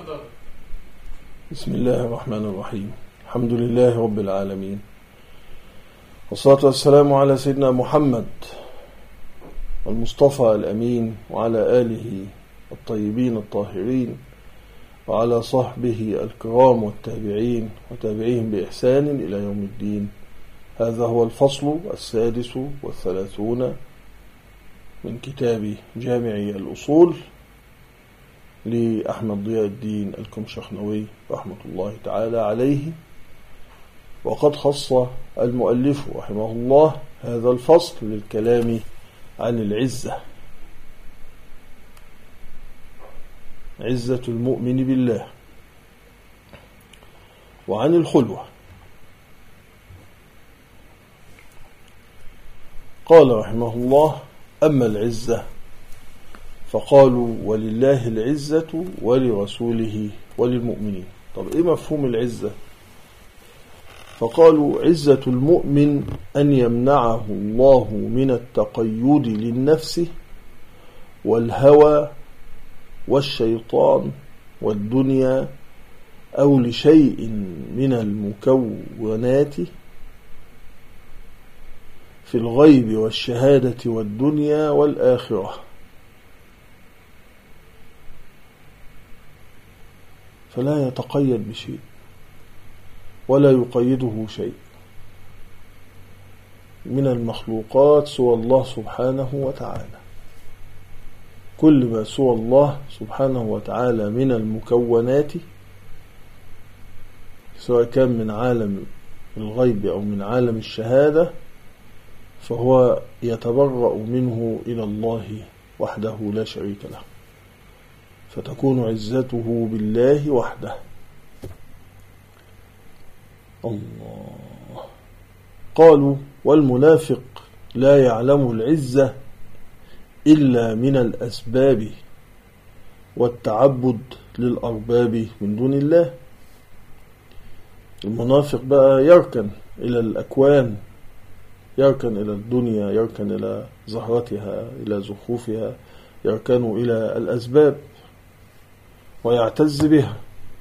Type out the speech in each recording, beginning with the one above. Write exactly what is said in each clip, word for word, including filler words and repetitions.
بسم الله الرحمن الرحيم. الحمد لله رب العالمين، والصلاة والسلام على سيدنا محمد المصطفى الأمين، وعلى آله الطيبين الطاهرين، وعلى صحبه الكرام والتابعين وتابعيهم بإحسان إلى يوم الدين. هذا هو الفصل السادس والثلاثون من كتاب جامع الأصول لأحمد ضياء الدين الكمشخنوي رحمة الله تعالى عليه. وقد خص المؤلف رحمه الله هذا الفصل للكلام عن العزة، عزة المؤمن بالله، وعن الخلوة. قال رحمه الله: أما العزة فقالوا ولله العزة ولرسوله وللمؤمنين. طب إيه مفهوم العزة؟ فقالوا: عزة المؤمن أن يمنعه الله من التقيد للنفس والهوى والشيطان والدنيا أو لشيء من المكونات في الغيب والشهادة والدنيا والآخرة، فلا يتقيد بشيء ولا يقيده شيء من المخلوقات سوى الله سبحانه وتعالى. كل ما سوى الله سبحانه وتعالى من المكونات، سواء كان من عالم الغيب أو من عالم الشهادة، فهو يتبرأ منه إلى الله وحده لا شريك له، فتكون عزته بالله وحده. الله. قالوا: والمنافق لا يعلم العزة إلا من الأسباب والتعبد للأرباب من دون الله. المنافق بقى يركن إلى الأكوان، يركن إلى الدنيا، يركن إلى زهرتها، إلى زخوفها، يركن إلى الأسباب ويعتز بها،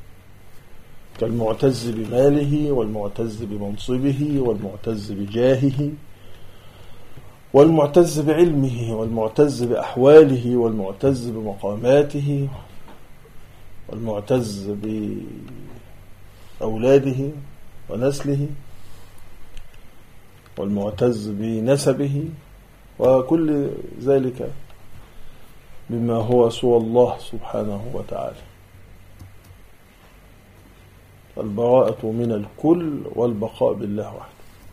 كالمعتز بماله والمعتز بمنصبه والمعتز بجاهه والمعتز بعلمه والمعتز بأحواله والمعتز بمقاماته والمعتز بأولاده ونسله والمعتز بنسبه، وكل ذلك بما هو سوى الله سبحانه وتعالى. البراءة من الكل والبقاء بالله وحده.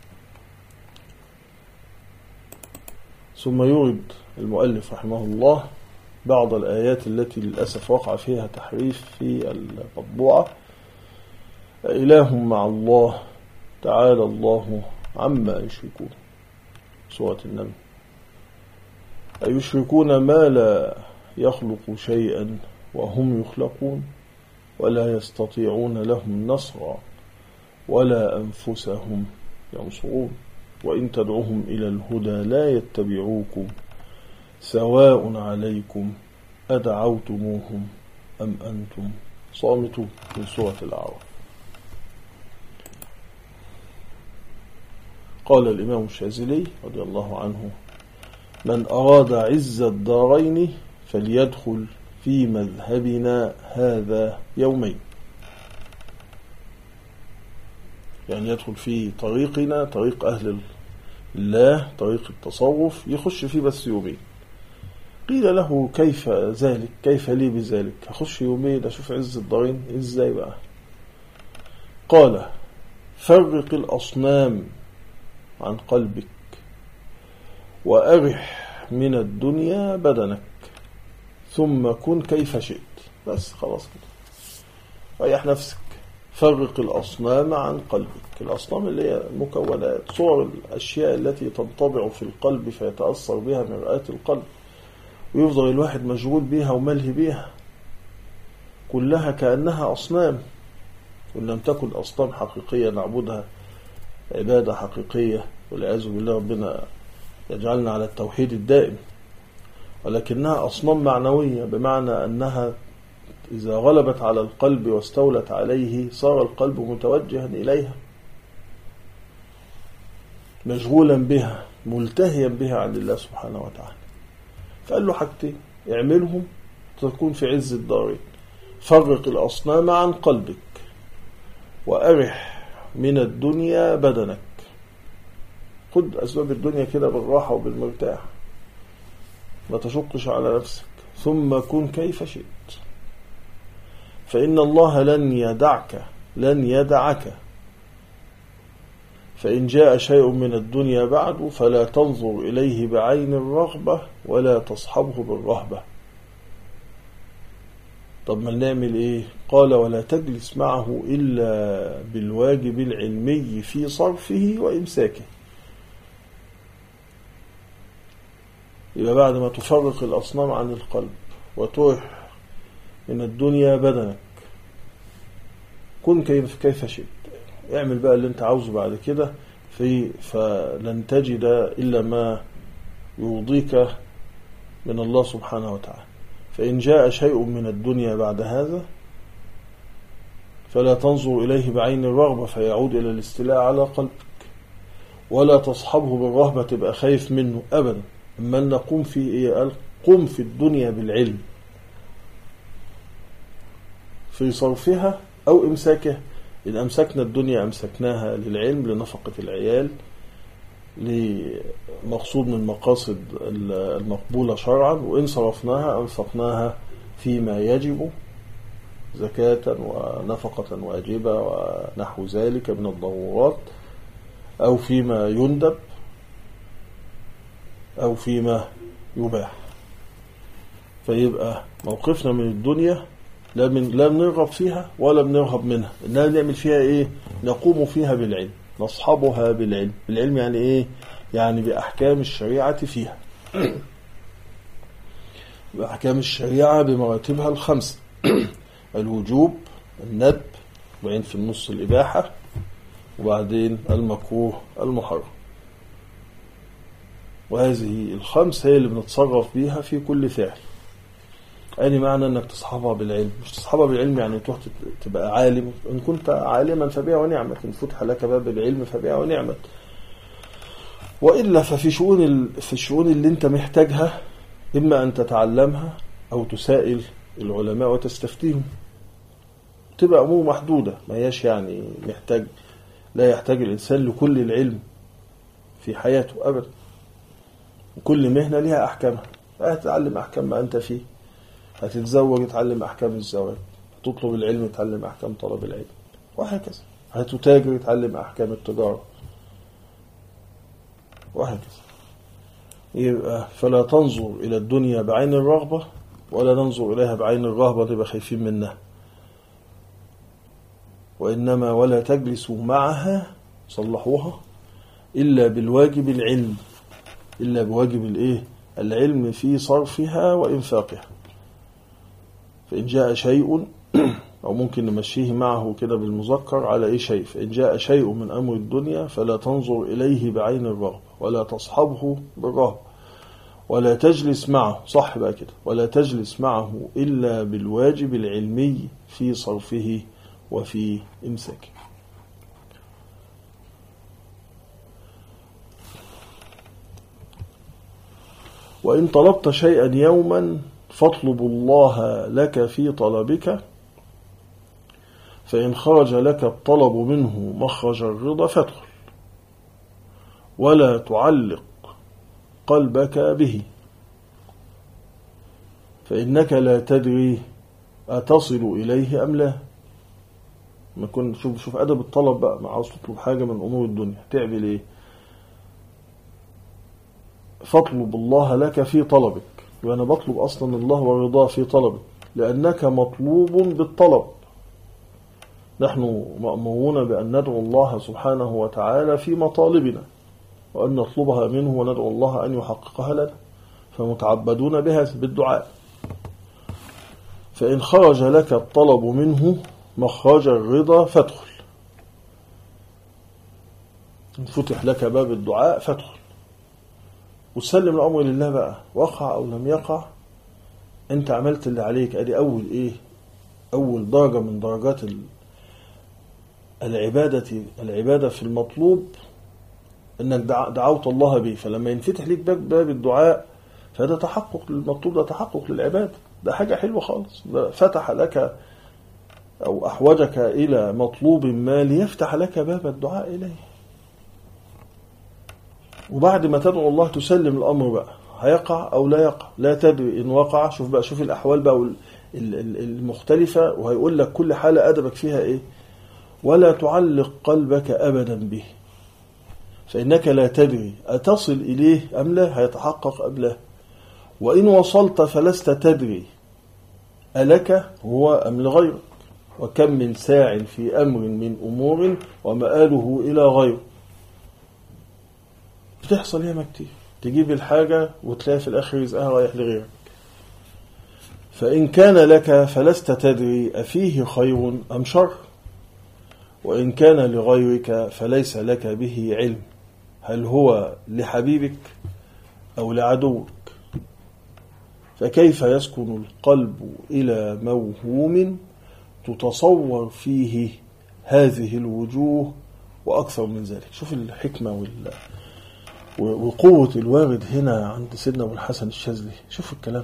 ثم يورد المؤلف رحمه الله بعض الآيات التي للأسف وقع فيها تحريف في المطبوعة. إله مع الله تعالى الله عما يشركون، سورة النمل. أيشركون ما لا يخلق شيئا وهم يخلقون ولا يستطيعون لهم نصرا ولا أنفسهم ينصرون وإن تدعوهم إلى الهدى لا يتبعوكم سواء عليكم أدعوتموهم أم أنتم صامتون، من سورة الأعراف. قال الإمام الشاذلي رضي الله عنه: من أراد عز الدارين فليدخل في مذهبنا هذا يومين. يعني يدخل في طريقنا، طريق أهل الله، طريق التصوف، يخش فيه بس يومين. قيل له: كيف ذلك؟ كيف لي بذلك؟ أخش يومين أشوف عز الدارين إزاي بقى؟ قال: فرق الأصنام عن قلبك وأرح من الدنيا بدنك ثم كن كيف شئت. بس خلاص كده، ريح نفسك. فرق الأصنام عن قلبك. الأصنام اللي هي مكونات، صور الأشياء التي تنطبع في القلب فيتأثر بها مرآة القلب، ويفضل الواحد مشغول بها وملهي بها، كلها كأنها أصنام. وإن لم تكن أصنام حقيقية نعبدها عبادة حقيقية، والعياذ بالله ربنا يجعلنا على التوحيد الدائم، ولكنها أصنام معنوية، بمعنى أنها إذا غلبت على القلب واستولت عليه صار القلب متوجها إليها مشغولا بها ملتهيا بها عن الله سبحانه وتعالى. فقال له حاجتين اعملهم تكون في عز الدارين: فرق الأصنام عن قلبك، وأرح من الدنيا بدنك. خد أسباب الدنيا كده بالراحة وبالمرتاح، ما تشقش على نفسك، ثم كن كيف شئت، فإن الله لن يدعك لن يدعك فإن جاء شيء من الدنيا بعد فلا تنظر إليه بعين الرغبة ولا تصحبه بالرهبة. طب ما نعمل إيه؟ قال: ولا تجلس معه إلا بالواجب العلمي في صرفه وإمساكه. يبقى بعد ما تفرق الأصنام عن القلب وترح من الدنيا بدنك، كن كيف كيف شئت، اعمل بقى اللي انت عاوزه بعد كده، في فلن تجد إلا ما يرضيك من الله سبحانه وتعالى. فإن جاء شيء من الدنيا بعد هذا فلا تنظر إليه بعين الرغبة فيعود إلى الاستيلاء على قلبك، ولا تصحبه بالرهبة تبقى خايف منه أبدا. أما نقوم في إيه؟ قال: قم في الدنيا بالعلم في صرفها أو إمساكها. إن أمسكنا الدنيا أمسكناها للعلم، لنفقة العيال، لمقصود من مقاصد المقبولة شرعا، وإن صرفناها أنفقناها فيما يجب زكاة ونفقة واجبة ونحو ذلك من الضرورات، أو فيما يندب أو فيما يباح. فيبقى موقفنا من الدنيا لا من لا بنرغب فيها ولا بنرهب منها، إننا نعمل فيها إيه؟ نقوم فيها بالعلم، نصحبها بالعلم. بالعلم يعني إيه؟ يعني بأحكام الشريعة فيها، بأحكام الشريعة بمراتبها الخمسة: الوجوب، الندب، وبعدين في النص الإباحة، وبعدين المكروه المحرم. وهذه الخمس هي اللي بنتصرف بيها في كل فعل. يعني معنى أنك تصحبها بالعلم، مش تصحبها بالعلم يعني تروح تبقى عالم، إن كنت عالما فبيع ونعمت، إن فتح لك باب العلم فبيع ونعمت، وإلا ففي شؤون في الشؤون اللي أنت محتاجها إما أن تتعلمها أو تسائل العلماء وتستفتيهم، تبقى أمور محدودة، ما هياش يعني محتاج، لا يحتاج الإنسان لكل العلم في حياته أبدا. وكل مهنة لها أحكامها، هتتعلم أحكام ما أنت فيه، هتتزوج تعلم أحكام الزواج، هتطلب العلم تعلم أحكام طلب العلم، وهكذا. هتتاجر تعلم أحكام التجارة، وهكذا. يبقى فلا تنظر إلى الدنيا بعين الرغبة ولا ننظر إليها بعين الرهبة تبقى خايفين منها، وإنما ولا تجلسوا معها، صلحوها، إلا بالواجب العلم، إلا بواجب الإيه؟ العلم في صرفها وإنفاقها. فإن جاء شيء، أو ممكن نمشيه معه كده بالمذكر على أي شيء، فإن جاء شيء من أمر الدنيا فلا تنظر إليه بعين الرغبة ولا تصحبه بالرهبة ولا تجلس معه، صح بقى كده، ولا تجلس معه إلا بالواجب العلمي في صرفه وفي إمساكه. وإن طلبت شيئا يوما فاطلب الله لك في طلبك، فإن خرج لك الطلب منه مخرج الرضا فادخل، ولا تعلق قلبك به، فإنك لا تدري أتصل إليه أم لا. ما كنت شوف شوف أدب الطلب بقى، ما عاوز تطلب حاجة من أمور الدنيا تعمل إيه؟ فاطلب الله لك في طلبك، وأنا بطلب أصلا الله ورضاه في طلبك، لأنك مطلوب بالطلب. نحن مأمورون بأن ندعو الله سبحانه وتعالى في مطالبنا، وأن نطلبها منه وندعو الله أن يحققها لنا، فمتعبدون بها بالدعاء. فإن خرج لك الطلب منه مخرج الرضا فادخل، إن فتح لك باب الدعاء فادخل، وتسلم الأمر لله بقى، وقع أو لم يقع أنت عملت اللي عليك. أدي أول إيه؟ أول درجة من درجات العبادة العبادة في المطلوب أنك دعوت الله به، فلما ينفتح لك باب, باب الدعاء فهذا تحقق للمطلوب، ده تحقق للعبادة، ده حاجة حلوة خالص، ده فتح لك أو أحوجك إلى مطلوب ما ليفتح لك باب الدعاء إليه. وبعد ما تدعو الله تسلم الأمر بقى، هيقع أو لا يقع لا تدري. إن وقع شوف بقى، شوف الأحوال بقى المختلفة، وهيقول لك كل حالة أدبك فيها إيه. ولا تعلق قلبك أبدا به، فإنك لا تدري أتصل إليه أم لا، هيتحقق أم لا. وإن وصلت فلست تدري ألك هو أم لغيرك. وكم من ساع في أمر من أمور ومآله إلى غيره. بتحصل ياما كتير، تجيب الحاجة وتلاقي في الآخر رزقها رايح لغيرك. فإن كان لك فلست تدري أفيه خير أم شر، وإن كان لغيرك فليس لك به علم، هل هو لحبيبك أو لعدوك. فكيف يسكن القلب إلى موهوم تتصور فيه هذه الوجوه وأكثر من ذلك. شوف الحكمة وقوة الوارد هنا عند سيدنا أبو الحسن الشاذلي. شوف الكلام.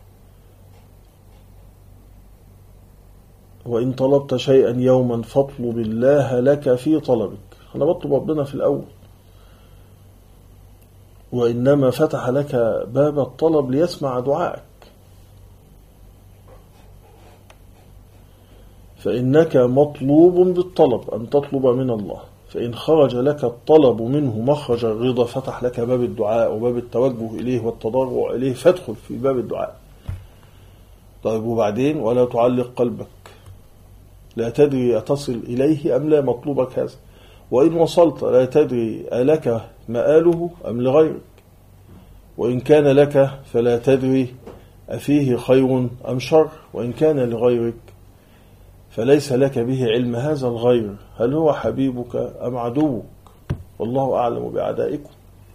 وإن طلبت شيئا يوما فاطلب الله لك في طلبك. أنا بطلب ربنا في الأول، وإنما فتح لك باب الطلب ليسمع دعائك. فإنك مطلوب بالطلب أن تطلب من الله، فإن خرج لك الطلب منه مخرج الرضا فتح لك باب الدعاء وباب التوجه إليه والتضرع إليه، فادخل في باب الدعاء. طيب وبعدين ولا تعلق قلبك، لا تدري أتصل إليه أم لا، مطلوبك هذا. وإن وصلت لا تدري ألك مآله أم لغيرك. وإن كان لك فلا تدري أفيه خير أم شر، وإن كان لغيرك فليس لك به علم. هذا الغير هل هو حبيبك أم عدوك، والله أعلم بأعدائكم.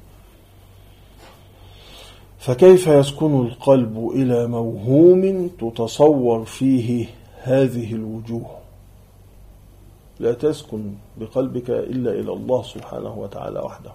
فكيف يسكن القلب إلى موهوم تتصور فيه هذه الوجوه. لا تسكن بقلبك إلا إلى الله سبحانه وتعالى وحده.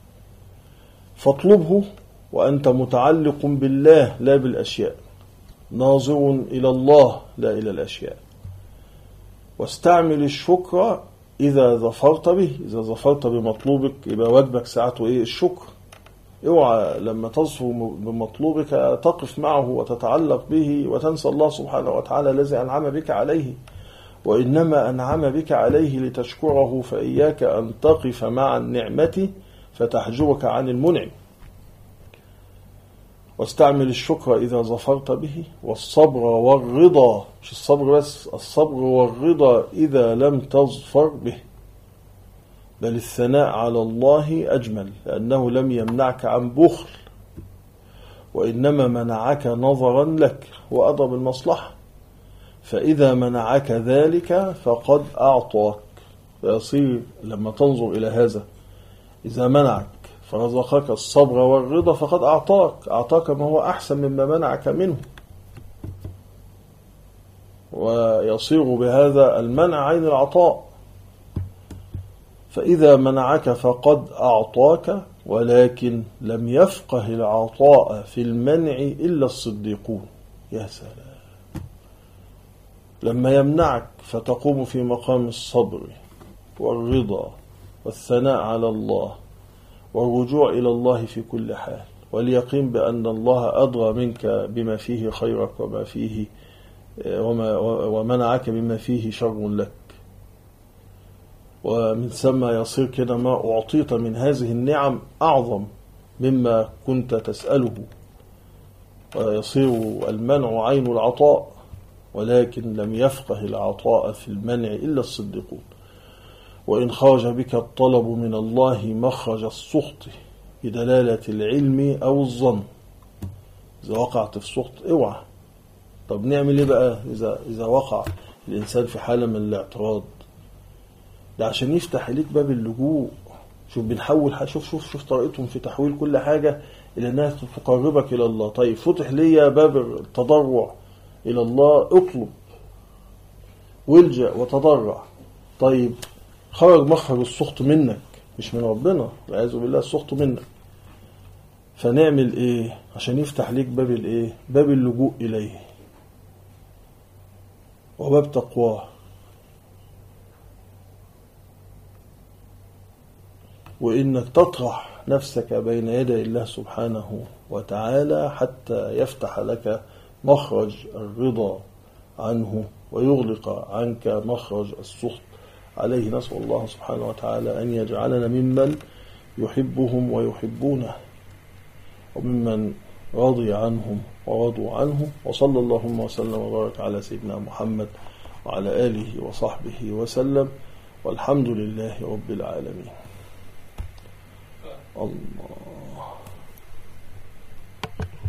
فاطلبه وأنت متعلق بالله لا بالأشياء، ناظر إلى الله لا إلى الأشياء. واستعمل الشكر إذا ظفرت به. إذا ظفرت بمطلوبك يبقى واجبك ساعته إيه؟ الشكر. اوعى لما تظفر بمطلوبك تقف معه وتتعلق به وتنسى الله سبحانه وتعالى الذي أنعم بك عليه، وإنما أنعم بك عليه لتشكره. فإياك أن تقف مع النعمة فتحجبك عن المنعم. واستعمل الشكر إذا ظفرت به، والصبر والرضا، مش الصبر بس، الصبر والرضا إذا لم تظفر به. بل الثناء على الله أجمل، لأنه لم يمنعك عن بخل، وإنما منعك نظرا لك وأضرب المصلحة. فإذا منعك ذلك فقد أعطاك. فيصير لما تنظر إلى هذا، إذا منعك فرزقك الصبر والرضا فقد أعطاك أعطاك ما هو أحسن مما منعك منه. ويصير بهذا المنع عين العطاء. فإذا منعك فقد أعطاك، ولكن لم يفقه العطاء في المنع إلا الصديقون. يا سلام. لما يمنعك فتقوم في مقام الصبر والرضا والثناء على الله والرجوع إلى الله في كل حال، واليقين بأن الله أدرى منك بما فيه خيرك وما فيه وما ومنعك بما فيه شر لك. ومن ثم يصير كده ما أعطيت من هذه النعم أعظم مما كنت تسأله، ويصير المنع عين العطاء، ولكن لم يفقه العطاء في المنع إلا الصديقون. وإن خرج بك الطلب من الله مخرج السخط بدلالة العلم أو الظن. إذا وقعت في سخط اوعى. طب نعمل إيه بقى إذا, إذا وقع الإنسان في حالة من الاعتراض؟ ده عشان يفتح إليك باب اللجوء. شوف بنحول، شوف شوف شوف طريقتهم في تحويل كل حاجة إلى أنها تقربك إلى الله. طيب فتح لي باب التضرع إلى الله، اطلب والجأ وتضرع. طيب خرج مخرج السخط منك مش من ربنا، والعياذ بالله السخط منك، فنعمل ايه عشان يفتح ليك باب الايه؟ باب اللجوء اليه وباب تقواه، وانك تطرح نفسك بين يدي الله سبحانه وتعالى حتى يفتح لك مخرج الرضا عنه ويغلق عنك مخرج السخط عليه. نسأل الله سبحانه وتعالى أن يجعلنا ممن يحبهم ويحبونه، وممن رضي عنهم ورضوا عنه. وصلى اللهم وسلم وبارك على سيدنا محمد وعلى آله وصحبه وسلم، والحمد لله رب العالمين. الله